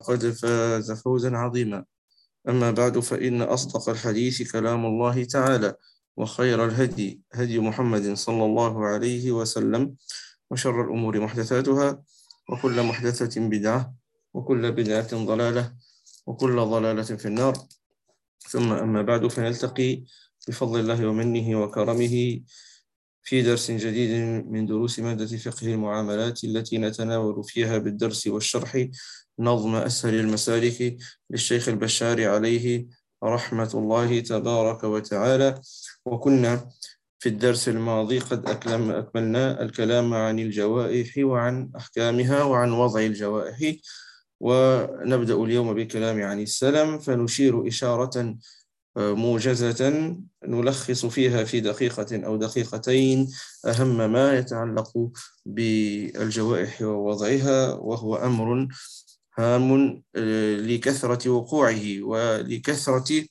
قد فاز فوزا عظيما. أما بعد، فإن أصدق الحديث كلام الله تعالى، وخير الهدي هدي محمد صلى الله عليه وسلم، وشر الأمور محدثاتها، وكل محدثة بدعة، وكل بدعة ضلالة، وكل ضلالة في النار. ثم أما بعد، فنلتقي بفضل الله ومنه وكرمه في درس جديد من دروس مادة فقه المعاملات، التي نتناول فيها بالدرس والشرح نظم أسهل المسالك للشيخ البشار عليه رحمة الله تبارك وتعالى. وكنا في الدرس الماضي قد أكملنا الكلام عن الجوائح وعن أحكامها وعن وضع الجوائح، ونبدأ اليوم بالكلام عن السلم، فنشير إشارة موجزة نلخص فيها في دقيقة أو دقيقتين أهم ما يتعلق بالجوائح ووضعها، وهو أمر هام لكثرة وقوعه ولكثرة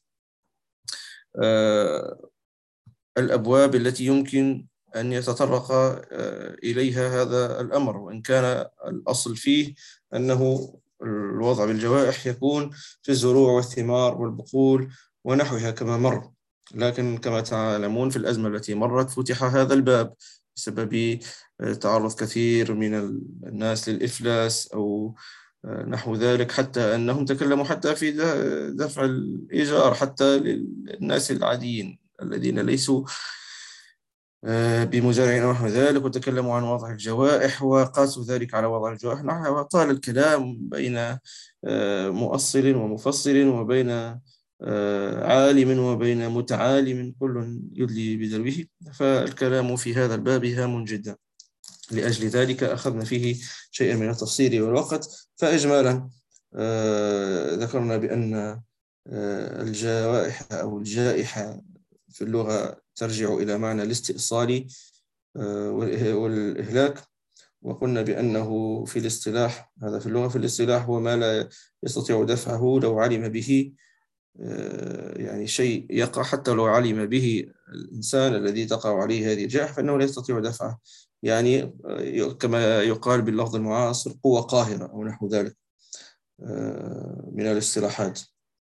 الأبواب التي يمكن أن يتطرق إليها هذا الأمر. وإن كان الأصل فيه أنه الوضع بالجوائح يكون في الزروع والثمار والبقول ونحوها كما مر، لكن كما تعلمون في الأزمة التي مرت فتح هذا الباب بسبب تعرض كثير من الناس للإفلاس أو نحو ذلك، حتى أنهم تكلموا حتى في دفع الإيجار حتى للناس العاديين الذين ليسوا بمزارعين ونحو ذلك، وتكلموا عن وضع الجوائح وقاسوا ذلك على وضع الجوائح. وطال الكلام بين مؤصل ومفصل، وبين عالم وبين متعالم، كل يدلي بدلوه، فالكلام في هذا الباب هام جدا. لأجل ذلك أخذنا فيه شيئا من التفصيل والوقت. فإجمالا ذكرنا بأن الجوائح أو الجائحة في اللغة ترجع إلى معنى الاستئصال والإهلاك، وقلنا بأنه في الاصطلاح، هذا في اللغة في الاصطلاح، هو ما لا يستطيع دفعه لو علم به، يعني شيء يقع حتى لو علم به الإنسان الذي تقع عليه هذه الجائحة فإنه لا يستطيع دفعه، يعني كما يقال باللفظ المعاصر قوة قاهرة أو نحو ذلك من الاصطلاحات.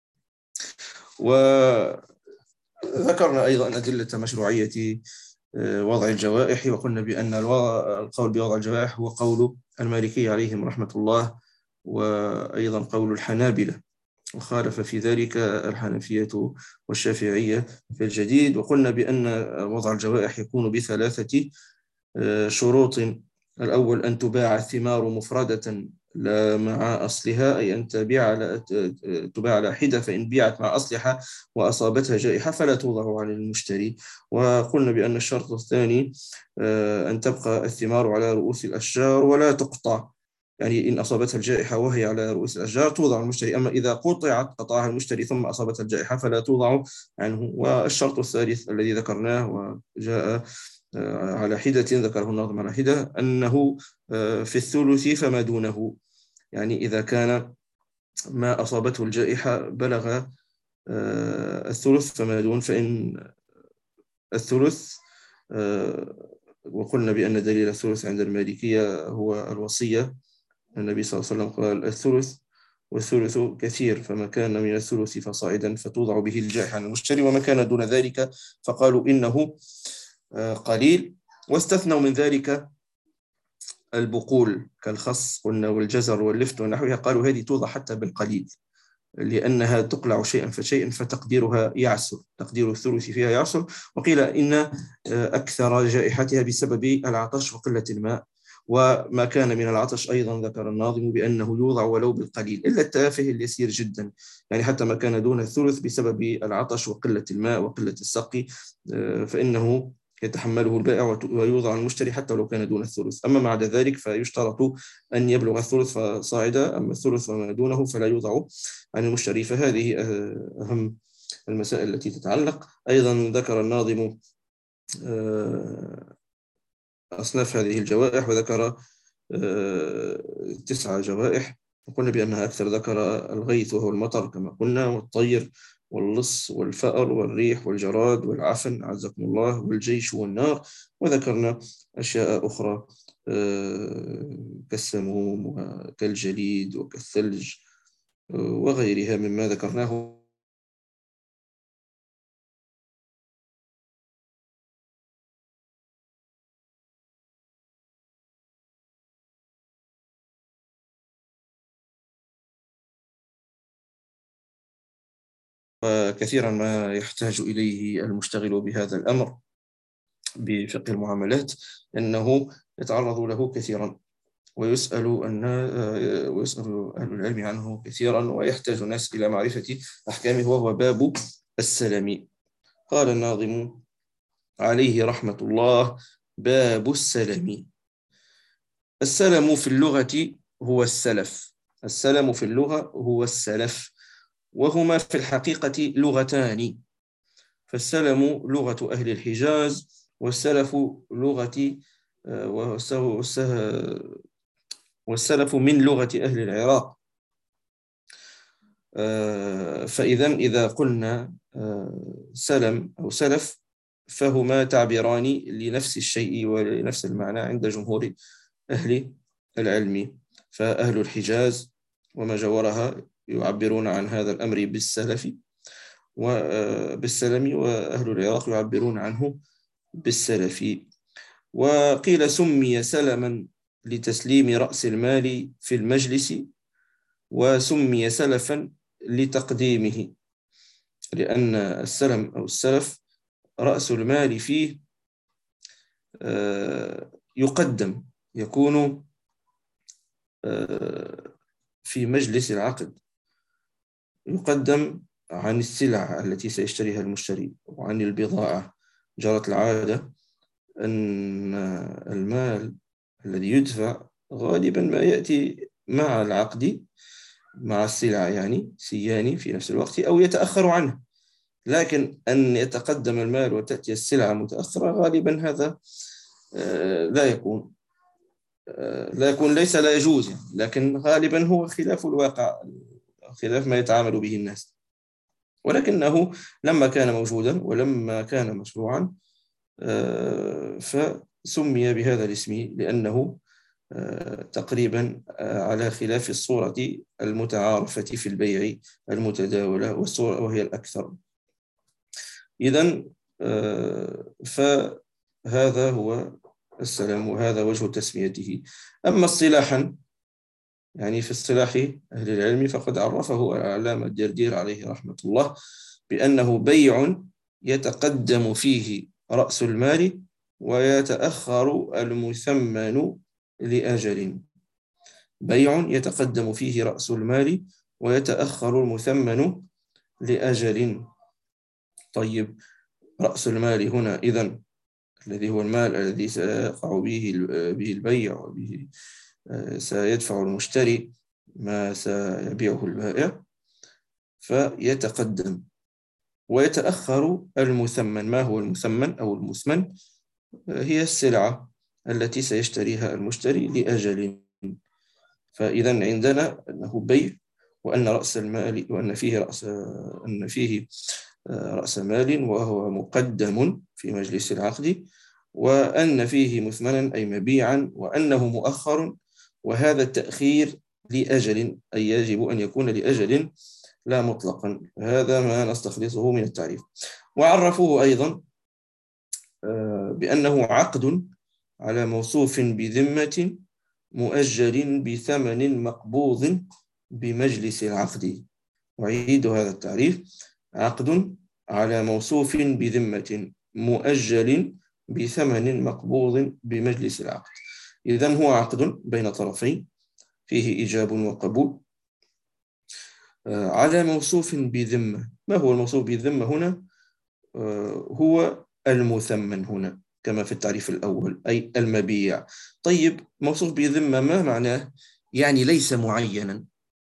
وذكرنا أيضا أدلة مشروعية وضع الجوائح، وقلنا بأن القول بوضع الجوائح هو قول المالكي عليهم رحمة الله، وأيضا قول الحنابلة، وخالف في ذلك الحنفية والشافعية في الجديد. وقلنا بأن وضع الجوائح يكون بثلاثة شروط. الأول أن تباع الثمار مفردة لا مع أصلها، أي أن تباع على حدة، فإن بيعت مع أصلها وأصابتها جائحة فلا توضع على المشتري. وقلنا بأن الشرط الثاني أن تبقى الثمار على رؤوس الأشجار ولا تقطع، يعني إن أصابتها الجائحة وهي على رؤوس الأشجار توضع المشتري، أما إذا قطعها المشتري ثم أصابتها الجائحة فلا توضع عنه. والشرط الثالث الذي ذكرناه وجاء على حدة، ذكره الناظم على حدة، أنه في الثلث فما دونه، يعني إذا كان ما أصابته الجائحة بلغ الثلث فما دون، فإن الثلث، وقلنا بأن دليل الثلث عند المالكية هو الوصية. النبي صلى الله عليه وسلم قال الثلث والثلث كثير، فما كان من الثلث فصاعدا فتوضع به الجائحة عن المشتري، وما كان دون ذلك فقالوا إنه قليل. واستثنوا من ذلك البقول كالخص قلنا والجزر واللفت ونحوها، قالوا هذه توضع حتى بالقليل لأنها تقلع شيئا فشيئا فتقديرها يعسر، تقدير الثلث فيها يعسر. وقيل إن أكثر جائحتها بسبب العطش وقلة الماء، وما كان من العطش أيضا ذكر الناظم بأنه يوضع ولو بالقليل، إلا التافه اليسير جدا، يعني حتى ما كان دون الثلث بسبب العطش وقلة الماء وقلة السقي فإنه يتحمله البائع ويوضع المشتري حتى لو كان دون الثلث. أما بعد ذلك فيشترط أن يبلغ الثلث فصاعدا، أما الثلث وما دونه فلا يوضع عن المشتري. فهذه أهم المسائل التي تتعلق. أيضا ذكر الناظم أصناف هذه الجوائح، وذكر 9 جوائح، وقلنا بأنها أكثر ذكر الغيث وهو المطر كما قلنا، والطير واللص والفأر والريح والجراد والعفن عزكم الله والجيش والنار. وذكرنا أشياء أخرى كالسموم وكالجليد وكالثلج وغيرها مما ذكرناه. وكثيرا ما يحتاج إليه المشتغل بهذا الأمر بفقه المعاملات، أنه يتعرض له كثيرا، ويسأل أهل العلم عنه كثيرا، ويحتاج الناس إلى معرفة أحكامه، وهو باب السلم. قال الناظم عليه رحمة الله: باب السلم. السلم في اللغة هو السلف. السلم في اللغة هو السلف، وهما في الحقيقة لغتان. فالسلم لغة أهل الحجاز، والسلف لغة والسلف من لغة أهل العراق. فإذا قلنا سلم أو سلف، فهما تعبيران لنفس الشيء ولنفس المعنى عند جمهور أهل العلم. فأهل الحجاز وما جاورها يعبرون عن هذا الأمر بالسلف وبالسلم، وأهل العراق يعبرون عنه بالسلف. وقيل سمي سلما لتسليم رأس المال في المجلس، وسمي سلفا لتقديمه، لأن السلم أو السلف رأس المال فيه يقدم، يكون في مجلس العقد، يقدم عن السلع التي سيشتريها المشتري وعن البضاعة. جرت العادة أن المال الذي يدفع غالبا ما يأتي مع العقد، مع السلع يعني سياني في نفس الوقت، أو يتأخر عنه. لكن أن يتقدم المال وتأتي السلعة متأخرة، غالبا هذا لا يكون ليس لا يجوز يعني، لكن غالبا هو خلاف الواقع، خلاف ما يتعامل به الناس. ولكنه لما كان موجودا ولما كان مشروعا فسمي بهذا الاسم، لأنه تقريبا على خلاف الصورة المتعارفة في البيع المتداولة، والصورة وهي الأكثر. إذن فهذا هو السلام، وهذا وجه تسميته. أما اصطلاحا، يعني في اصطلاح أهل العلم، فقد عرفه العلامة الدردير عليه رحمة الله بأنه بيع يتقدم فيه رأس المال ويتأخر المثمن لأجل. بيع يتقدم فيه رأس المال ويتأخر المثمن لأجل. طيب، رأس المال هنا إذن الذي هو المال الذي سيقع به البيع، وبه سيدفع المشتري ما سيبيعه البائع، فيتقدم. ويتأخر المثمن. ما هو المثمن أو المثمن؟ هي السلعة التي سيشتريها المشتري لأجل. فإذا عندنا أنه بيع، وأن رأس المال، أن فيه رأس مال وهو مقدم في مجلس العقد، وأن فيه مثمنا أي مبيعا، وأنه مؤخر. وهذا التأخير لأجل، أي يجب أن يكون لأجل لا مطلقا. هذا ما نستخلصه من التعريف. وعرفوه أيضا بأنه عقد على موصوف بذمة مؤجل بثمن مقبوض بمجلس العقد. أعيد هذا التعريف: عقد على موصوف بذمة مؤجل بثمن مقبوض بمجلس العقد. إذن هو عقد بين طرفين فيه إيجاب وقبول على موصوف بذمة. ما هو الموصوف بالذمة هنا؟ هو المثمن هنا كما في التعريف الأول، أي المبيع. طيب، موصوف بذمة ما معناه؟ يعني ليس معينا،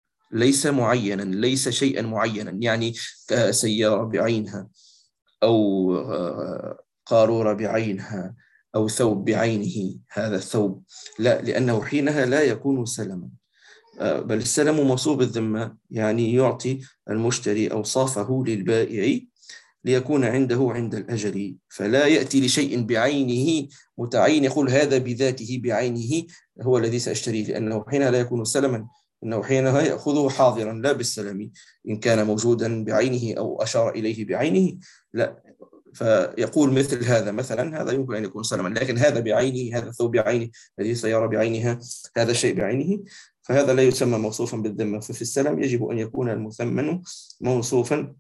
ليس شيئا معينا، يعني سيارة بعينها، أو قارورة بعينها، أو ثوب بعينه هذا الثوب، لا، لأنه حينها لا يكون سلما. بل السلم موصوف بالذمة، يعني يعطي المشتري أوصافه للبائع ليكون عنده عند الأجل، فلا يأتي لشيء بعينه متعين يقول هذا بذاته بعينه هو الذي سأشتريه، لأنه حينها لا يكون سلما، إنه حينها يأخذه حاضرا لا بالسلم إن كان موجودا بعينه أو أشار إليه بعينه، لا. فيقول مثل هذا مثلا، هذا يمكن أن يكون سلما، لكن هذا بعينه، هذا الثوب بعينه، هذه السيارة بعينها، هذا الشيء بعينه، فهذا لا يسمى موصوفا بالذمة. ففي السلم يجب أن يكون المثمن موصوفا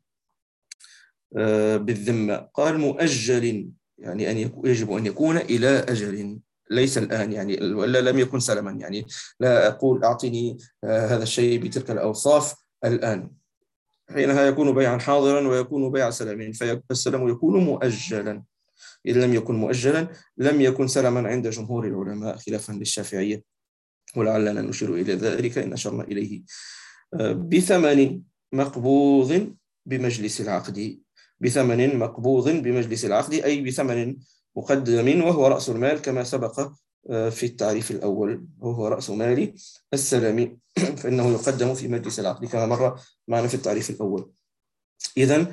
بالذمة. قال مؤجل، يعني يجب أن يكون إلى أجل، ليس الآن، يعني ولا لم يكن سلما، يعني لا أقول أعطني هذا الشيء بتلك الأوصاف الآن، حينها يكون بيعا حاضرا ويكون بيع سلم، فالسلم يكون مؤجلا. إن لم يكن مؤجلا لم يكن سلما عند جمهور العلماء خلافا للشافعية، ولعلنا نشير إلى ذلك إن أشرنا إليه. بثمن مقبوض بمجلس العقد، بثمن مقبوض بمجلس العقد، أي بثمن مقدم وهو رأس المال كما سبق في التعريف الأول، وهو رأس مال السلم فإنه يقدم في مجلس العقد كما مر معنا في التعريف الأول. إذن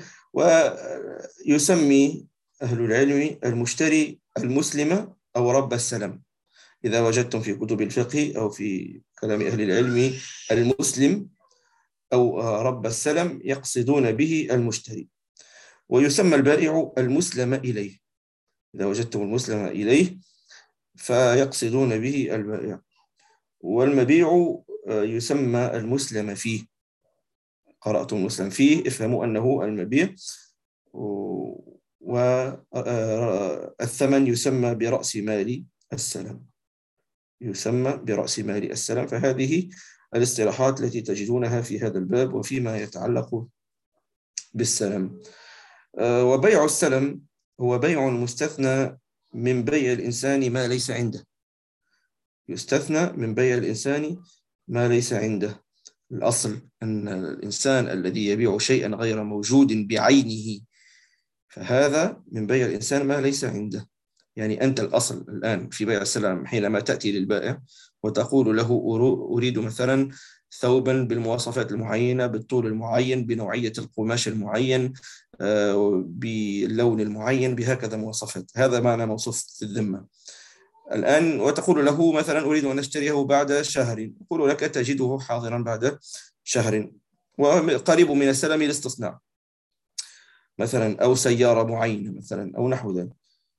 ويسمي أهل العلم المشتري المسلم أو رب السلم. إذا وجدتم في كتب الفقه أو في كلام أهل العلم المسلم أو رب السلم يقصدون به المشتري. ويسمى البائع المسلم إليه، إذا وجدتم المسلم إليه فيقصدون به البائع. والمبيع يسمى المسلم فيه، قرأتم المسلم فيه افهموا أنه المبيع. والثمن يسمى برأس مال السلم، يسمى برأس مال السلم. فهذه الاصطلاحات التي تجدونها في هذا الباب وفيما يتعلق بالسلم. وبيع السلم هو بيع مستثنى من بيع الإنسان ما ليس عنده، يستثنى من بيع الإنسان ما ليس عنده. الأصل أن الإنسان الذي يبيع شيئا غير موجود بعينه فهذا من بيع الإنسان ما ليس عنده. يعني أنت الأصل الآن في بيع السلم حينما تأتي للبائع وتقول له أريد مثلا ثوبا بالمواصفات المعينة، بالطول المعين، بنوعية القماش المعين، باللون المعين، بهكذا مواصفات، هذا معنى موصوف في الذمة الآن. وتقول له مثلا أريد أن أشتريه بعد شهر، يقول لك تجده حاضرا بعد شهر، وقريب من السلم الاستصناع مثلا، أو سيارة معينة مثلا أو نحو ذلك.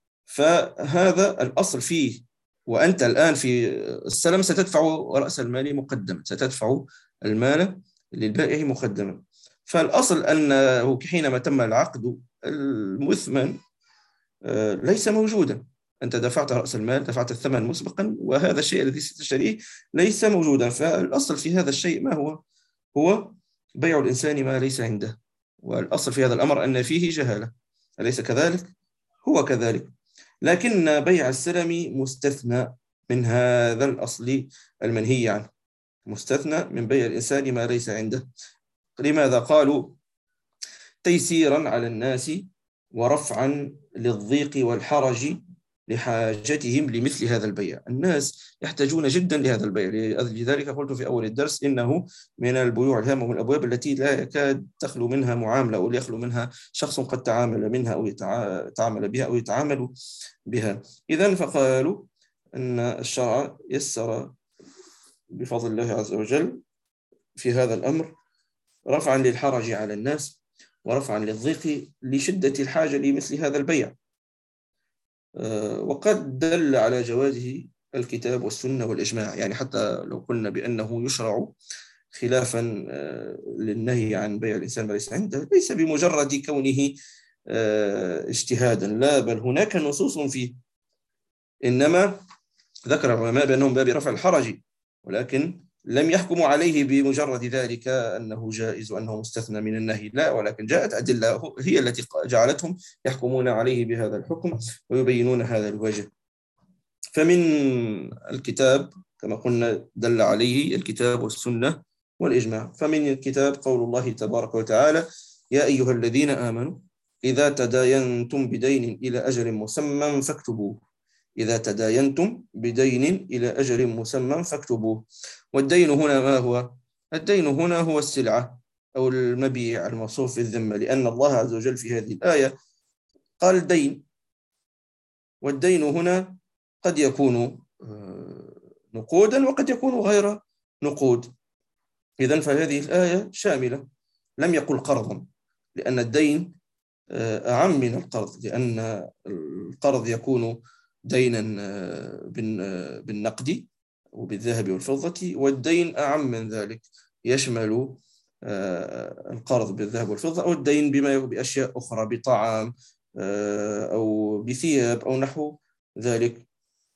فهذا الأصل فيه. وأنت الآن في السلم ستدفع رأس المال مقدما، ستدفع المال للبائع مقدما. فالأصل أنه حينما تم العقد المثمن ليس موجودا، أنت دفعت رأس المال، دفعت الثمن مسبقا، وهذا الشيء الذي ستشتريه ليس موجودا. فالأصل في هذا الشيء ما هو؟ هو بيع الإنسان ما ليس عنده. والأصل في هذا الأمر أن فيه جهالة، أليس كذلك؟ هو كذلك. لكن بيع السلم مستثنى من هذا الأصل المنهي عنه، مستثنى من بيع الإنسان ما ليس عنده. لماذا؟ قالوا تيسيرا على الناس ورفعا للضيق والحرج لحاجتهم لمثل هذا البيع. الناس يحتاجون جدا لهذا البيع، لذلك قلت في أول الدرس إنه من البيوع الهامة ومن الأبواب التي لا يكاد تخلو منها معاملة أو يخلو منها شخص قد تعامل منها أو يتعامل بها أو يتعامل بها. إذن فقالوا أن الشرع يسر بفضل الله عز وجل في هذا الأمر رفعا للحرج على الناس ورفعا للضيق لشدة الحاجة لمثل هذا البيع. وقد دل على جوازه الكتاب والسنة والإجماع، يعني حتى لو قلنا بأنه يشرع خلافا للنهي عن بيع الإنسان ما ليس عنده، ليس بمجرد كونه اجتهادا، لا، بل هناك نصوص فيه. إنما ذكر العلماء بأنهم باب رفع الحرج، ولكن لم يحكموا عليه بمجرد ذلك أنه جائز وأنه مستثنى من النهي، لا، ولكن جاءت أدلة هي التي جعلتهم يحكمون عليه بهذا الحكم ويبينون هذا الوجه. فمن الكتاب كما قلنا دل عليه الكتاب والسنة والإجماع. فمن الكتاب قول الله تبارك وتعالى يا أيها الذين آمنوا إذا تداينتم بدين إلى أجل مسمى فاكتبوه، إذا تداينتم بدين إلى أجل مسمى فاكتبوه. والدين هنا ما هو؟ الدين هنا هو السلعة أو المبيع الموصوف في الذمة، لأن الله عز وجل في هذه الآية قال دين، والدين هنا قد يكون نقودا وقد يكون غير نقود. إذن فهذه الآية شاملة، لم يقل قرضا، لأن الدين أعم من القرض، لأن القرض يكون دينا بالنقد وبالذهب والفضة، والدين أعم من ذلك، يشمل القرض بالذهب والفضة، أو الدين بأشياء أخرى، بطعام أو بثياب أو نحو ذلك.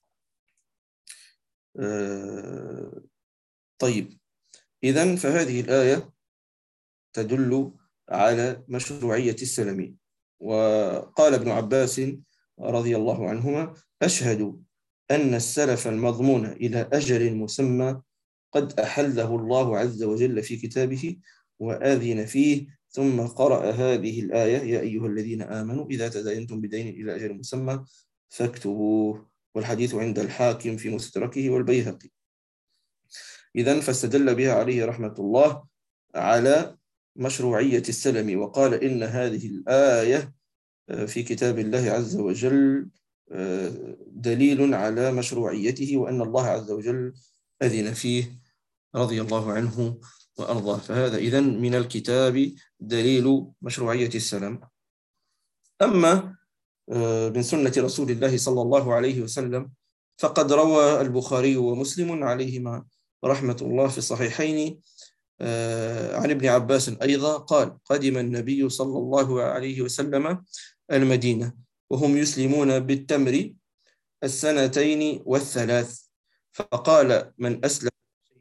طيب، إذن فهذه الآية تدل على مشروعية السلم. وقال ابن عباس رضي الله عنهما: أشهد أن السلف المضمون إلى أجل مسمى قد أحله الله عز وجل في كتابه وآذن فيه، ثم قرأ هذه الآية: يا أيها الذين آمنوا إذا تداينتم بدين إلى أجل مسمى فاكتبوه. والحديث عند الحاكم في مستدركه والبيهقي. إذن فاستدل بها عليه رحمة الله على مشروعية السلم، وقال إن هذه الآية في كتاب الله عز وجل دليل على مشروعيته، وأن الله عز وجل أذن فيه رضي الله عنه وأرضاه. فهذا إذن من الكتاب دليل مشروعية السلم. أما من سنة رسول الله صلى الله عليه وسلم، فقد روى البخاري ومسلم عليهما رحمة الله في الصحيحين عن ابن عباس أيضا قال: قدم النبي صلى الله عليه وسلم المدينة وهم يسلمون بالتمر 2 والثلاث، فقال: من أسلم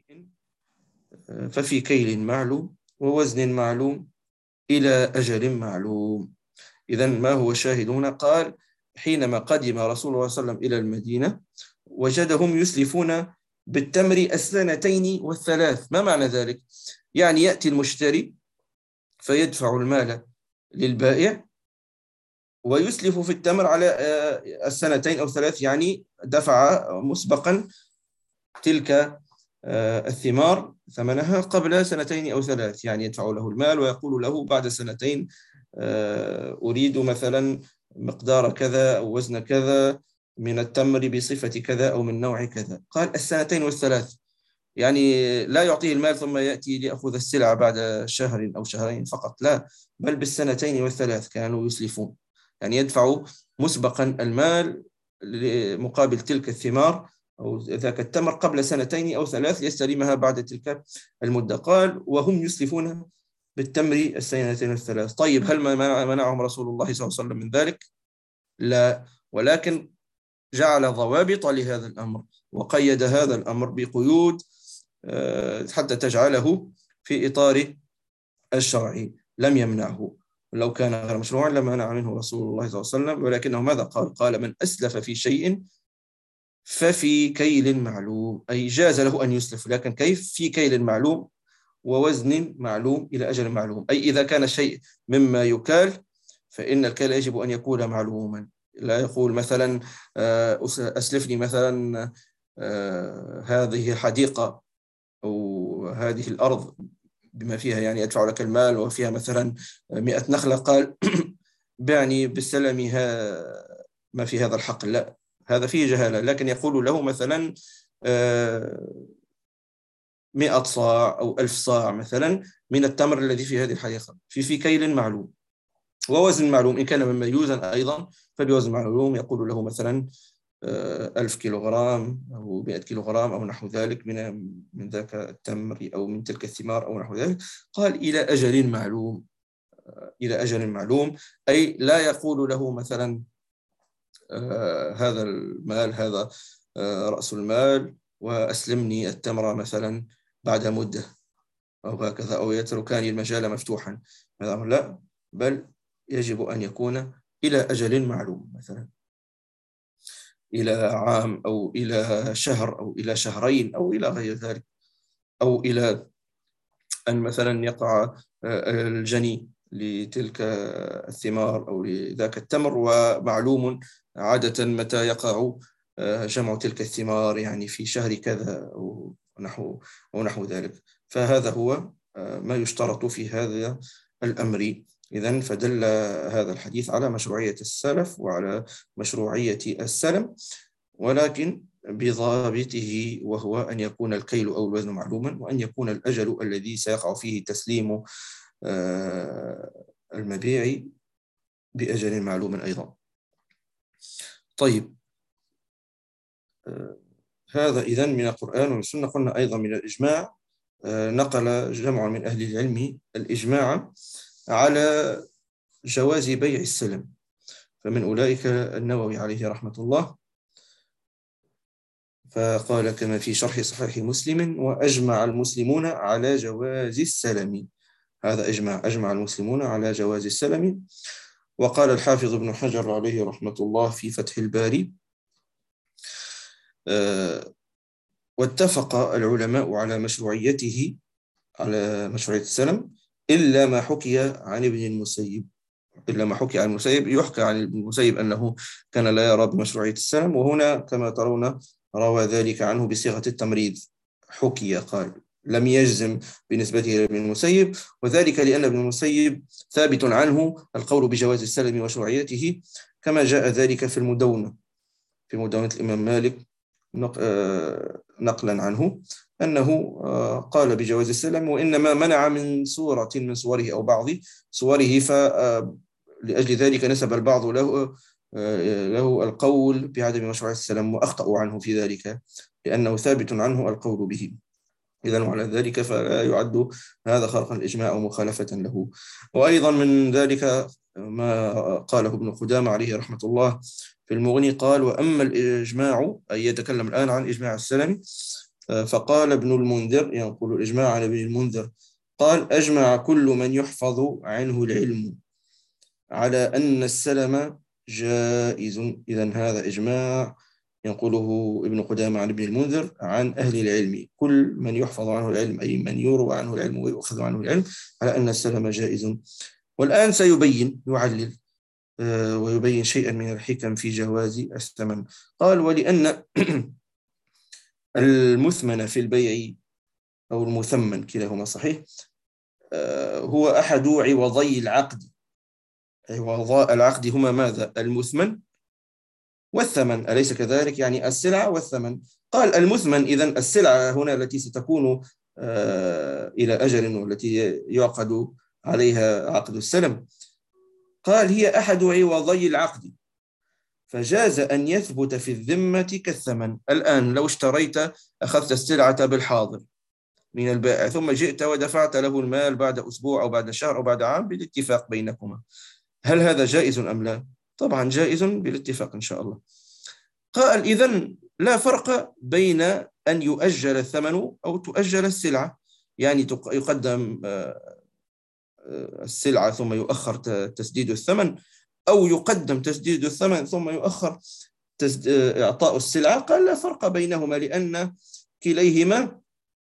ففي كيل معلوم ووزن معلوم إلى أجل معلوم. إذن ما هو الشاهد هنا؟ قال: حينما قدم رسول الله صلى الله عليه وسلم إلى المدينة وجدهم يسلفون بالتمر 2 والثلاث. ما معنى ذلك؟ يعني يأتي المشتري فيدفع المال للبائع ويسلف في التمر على 2 أو 3، يعني دفع مسبقا تلك الثمار ثمنها قبل 2 أو 3، يعني يدفع له المال ويقول له بعد 2 أريد مثلا مقدار كذا أو وزن كذا من التمر بصفة كذا أو من نوع كذا. قال 2 والثلاث، يعني لا يعطيه المال ثم يأتي ليأخذ السلعة بعد شهر أو شهرين فقط، لا، بل بال2 والثلاث كانوا يسلفون، يعني يدفع مسبقا المال مقابل تلك الثمار أو ذاك التمر قبل 2 أو 3 ليستلمها بعد تلك المدة. قال: وهم يسلفون بالتمر 2 والثلاث. طيب، هل منعهم رسول الله صلى الله عليه وسلم من ذلك؟ لا، ولكن جعل ضوابط لهذا الأمر وقيد هذا الأمر بقيود حتى تجعله في إطار الشرعي، لم يمنعه. لو كان غير مشروعا لمنع منه رسول الله صلى الله عليه وسلم، ولكنه ماذا قال؟ قال: من أسلف في شيء ففي كيل معلوم، أي جاز له أن يسلف، لكن كيف؟ في كيل معلوم ووزن معلوم إلى أجل معلوم. أي إذا كان شيء مما يكال فإن الكيل يجب أن يكون معلوما. لا يقول مثلا أسلفني مثلا هذه الحديقة أو هذه الأرض بما فيها، يعني أدفع لك المال وفيها مثلا 100 نخلة، قال بعني بالسلم ما في هذا الحقل. لا، هذا فيه جهالة. لكن يقول له مثلا 100 صاع أو 1000 صاع مثلا من التمر الذي في هذه الحديقة في كيل معلوم ووزن معلوم. إن كان مما يوزن أيضا فبوزن معلوم، يقول له مثلا 1000 كيلوغرام أو 100 كيلوغرام أو نحو ذلك من ذاك التمر أو من تلك الثمار أو نحو ذلك. قال: إلى أجل معلوم. إلى أجل معلوم، أي لا يقول له مثلا هذا المال، هذا رأس المال وأسلمني التمر مثلا بعد مدة أو هكذا، أو يتركاني المجال مفتوحا. لا، بل يجب أن يكون إلى أجل معلوم، مثلا إلى عام أو إلى شهر أو إلى شهرين أو إلى غير ذلك، أو إلى أن مثلا يقع الجني لتلك الثمار أو لذاك التمر، ومعلوم عادة متى يقع جمع تلك الثمار، يعني في شهر كذا أو نحو ذلك. فهذا هو ما يشترط في هذا الأمر. إذن فدل هذا الحديث على مشروعية السلف وعلى مشروعية السلم. ولكن بضابطه، وهو أن يكون الكيل أو الوزن معلوما، وأن يكون الأجل الذي سيقع فيه تسليم المبيع بأجل معلوم أيضا. طيب، هذا إذن من القرآن والسنة. قلنا أيضا من الإجماع، نقل جمع من أهل العلم الإجماع على جواز بيع السلم، فمن أولئك النووي عليه رحمة الله، فقال كما في شرح صحيح مسلم: وأجمع المسلمون على جواز السلم. هذا أجمع المسلمون على جواز السلم. وقال الحافظ ابن حجر عليه رحمة الله في فتح الباري: واتفق العلماء على مشروعيته، على مشروعية السلم، إلا ما حكي عن ابن المسيب. يحكى عن ابن المسيب أنه كان لا يرى بمشروعية السلم، وهنا كما ترون روى ذلك عنه بصيغة التمريض، حكي، قال لم يجزم بنسبته إلى ابن المسيب، وذلك لأن ابن المسيب ثابت عنه القول بجواز السلم ومشروعيته، كما جاء ذلك في المدونة، في مدونة الإمام مالك نقلا عنه أنه قال بجواز السلم، وإنما منع من صورة من صوره أو بعض صوره، فلأجل ذلك نسب البعض له القول بعدم مشروع السلم، وأخطأوا عنه في ذلك لأنه ثابت عنه القول به. إذن وعلى ذلك فلا يعد هذا خرقا الإجماع أو مخالفة له. وأيضا من ذلك ما قاله ابن قدامة عليه رحمة الله في المغني، قال: وأما الإجماع، أي يتكلم الآن عن إجماع السلم، فقال ابن المنذر، ينقل الإجماع عن ابن المنذر، قال: أجمع كل من يحفظ عنه العلم على أن السلم جائز. إذن هذا إجماع ينقله ابن قدامة عن ابن المنذر عن أهل العلم، كل من يحفظ عنه العلم، أي من يروى عنه العلم ويؤخذ عنه العلم، على أن السلم جائز. والآن سيبين، يعلل ويبين شيئا من الحكم في جواز الثمن. قال: ولأن المثمن في البيع أو المثمن كلاهما صحيح، هو أحد عوضي العقد. عوضاء العقد هما ماذا؟ المثمن والثمن، أليس كذلك؟ يعني السلعة والثمن. قال: المثمن إذن السلعة هنا التي ستكون إلى أجل والتي يعقد عليها عقد السلم، قال: هي أحد عوضي العقد، فجاز أن يثبت في الذمة كالثمن. الآن لو اشتريت، أخذت السلعة بالحاضر من البائع، ثم جئت ودفعت له المال بعد أسبوع أو بعد شهر أو بعد عام بالاتفاق بينكما، هل هذا جائز أم لا؟ طبعا جائز بالاتفاق إن شاء الله. قال: إذن لا فرق بين أن يؤجل الثمن أو تؤجل السلعة، يعني يقدم السلعة ثم يؤخر تسديد الثمن، أو يقدم تسديد الثمن ثم يؤخر إعطاء السلعة. قال: لا فرق بينهما، لأن كليهما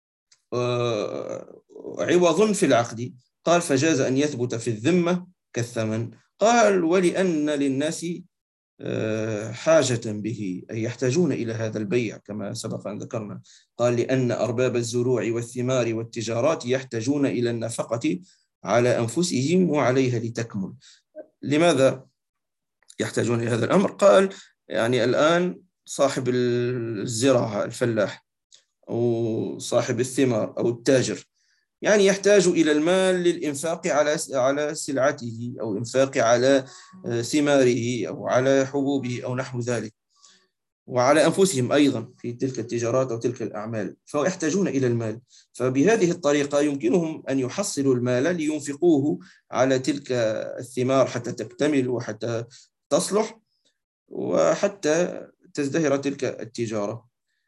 عوض في العقد. قال: فجاز أن يثبت في الذمة كالثمن. قال: ولأن للناس حاجة به، أي يحتاجون إلى هذا البيع كما سبق أن ذكرنا. قال: لأن أرباب الزروع والثمار والتجارات يحتاجون إلى النفقة على أنفسهم وعليها لتكمل. لماذا يحتاجون إلى هذا الأمر؟ قال: يعني الآن صاحب الزراعة، الفلاح أو صاحب الثمار أو التاجر، يعني يحتاج إلى المال للإنفاق على سلعته، أو إنفاق على ثماره أو على حبوبه أو نحو ذلك، وعلى أنفسهم أيضا في تلك التجارات أو تلك الأعمال، فيحتاجون إلى المال. فبهذه الطريقة يمكنهم أن يحصلوا المال لينفقوه على تلك الثمار حتى تكتمل وحتى تصلح وحتى تزدهر تلك التجارة.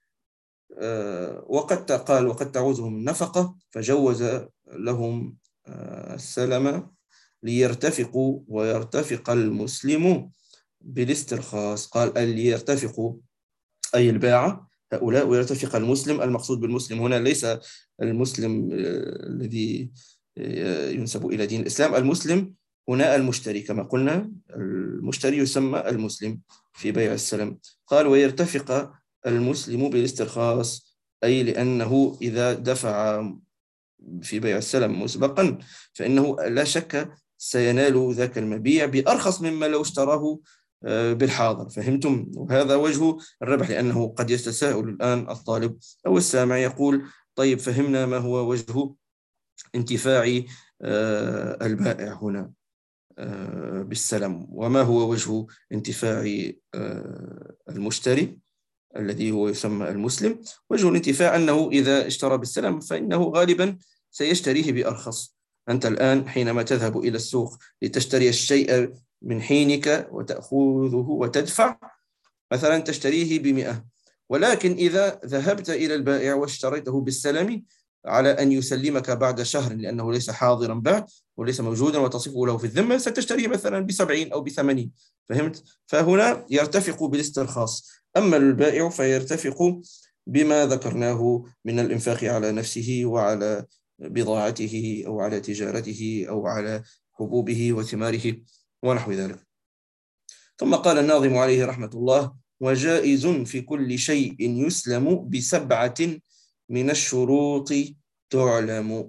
وقد تعوزهم النفقة، فجوز لهم السلم ليرتفقوا ويرتفق المسلم بالاسترخاص. قال: ليرتفقوا أي الباعة هؤلاء، ويرتفق المسلم. المقصود بالمسلم هنا ليس المسلم الذي ينسب إلى دين الإسلام، المسلم هنا المشتري، كما قلنا المشتري يسمى المسلم في بيع السلم. قال: ويرتفق المسلم بالاسترخاص، أي لأنه إذا دفع في بيع السلم مسبقا فإنه لا شك سينال ذاك المبيع بأرخص مما لو اشتراه بالحاضر. فهمتم؟ وهذا وجه الربح، لأنه قد يتساءل الآن الطالب أو السامع يقول طيب فهمنا ما هو وجه انتفاع البائع هنا بالسلم، وما هو وجه انتفاع المشتري الذي هو يسمى المسلم؟ وجه الانتفاع أنه إذا اشترى بالسلم فإنه غالبا سيشتريه بأرخص. أنت الآن حينما تذهب إلى السوق لتشتري الشيء من حينك وتأخذه وتدفع، مثلا تشتريه ب100، ولكن إذا ذهبت إلى البائع واشتريته بالسلم على أن يسلمك بعد شهر لأنه ليس حاضرا بعد وليس موجودا وتصفه له في الذمة، ستشتريه مثلا ب70 أو ب80. فهمت؟ فهنا يرتفق بالاسترخاص. أما البائع فيرتفق بما ذكرناه من الإنفاق على نفسه وعلى بضاعته أو على تجارته أو على حبوبه وثماره ونحو ذلك. ثم قال الناظم عليه رحمة الله: وجائز في كل شيء يسلم ب7 من الشروط تعلم.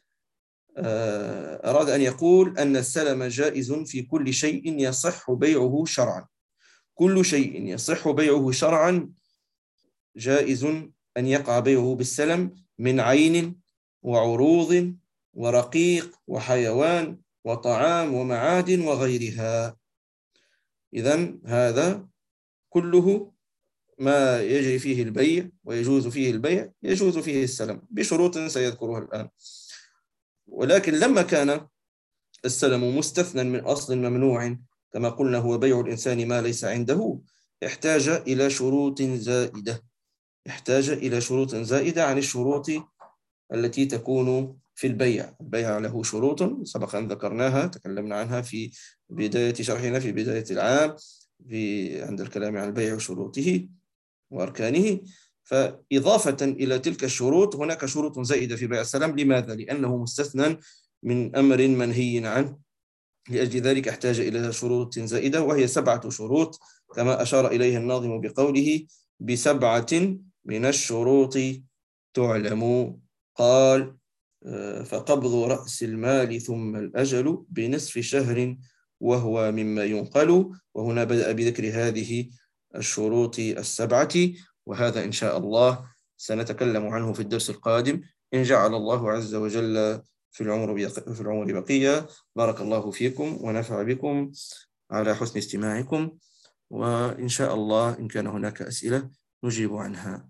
أراد أن يقول أن السلم جائز في كل شيء يصح بيعه شرعا. كل شيء يصح بيعه شرعا جائز أن يقع بيعه بالسلم من عين وعروض ورقيق وحيوان وطعام ومعادن وغيرها. إذن هذا كله ما يجري فيه البيع ويجوز فيه البيع يجوز فيه السلم بشروط سيذكرها الآن. ولكن لما كان السلم مستثنى من أصل ممنوع كما قلنا هو بيع الإنسان ما ليس عنده، احتاج إلى شروط زائدة، يحتاج إلى شروط زائدة عن الشروط التي تكون في البيع. البيع له شروط سبق أن ذكرناها، تكلمنا عنها في بداية شرحنا في بداية العام عند الكلام عن البيع وشروطه وأركانه. فإضافة إلى تلك الشروط هناك شروط زائدة في بيع السلام. لماذا؟ لأنه مستثنى من أمر منهي عنه، لأجل ذلك احتاج إلى شروط زائدة، وهي 7 شروط كما أشار إليها الناظم بقوله: ب7 من الشروط تعلم. قال: فقبض رأس المال ثم الأجل بنصف شهر وهو مما ينقل. وهنا بدأ بذكر هذه الشروط 7، وهذا إن شاء الله سنتكلم عنه في الدرس القادم إن جعل الله عز وجل في العمر بقية. بارك الله فيكم ونفع بكم على حسن استماعكم، وإن شاء الله إن كان هناك أسئلة نجيب عنها.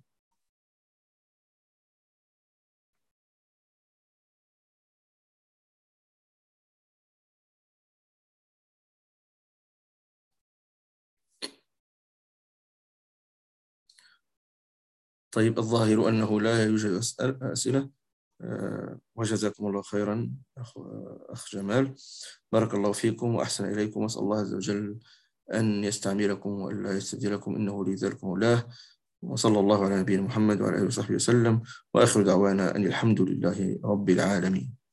طيب، الظاهر أنه لا يوجد أسئلة. وجزاكم الله خيرا أخ جمال، بارك الله فيكم وأحسن إليكم، وأسأل الله عز وجل أن يستعملكم وألا يستبدلكم، إنه لذلك مولاه. وصلى الله على نبينا محمد وعلى آله وصحبه وسلم، وآخر دعوانا أن الحمد لله رب العالمين.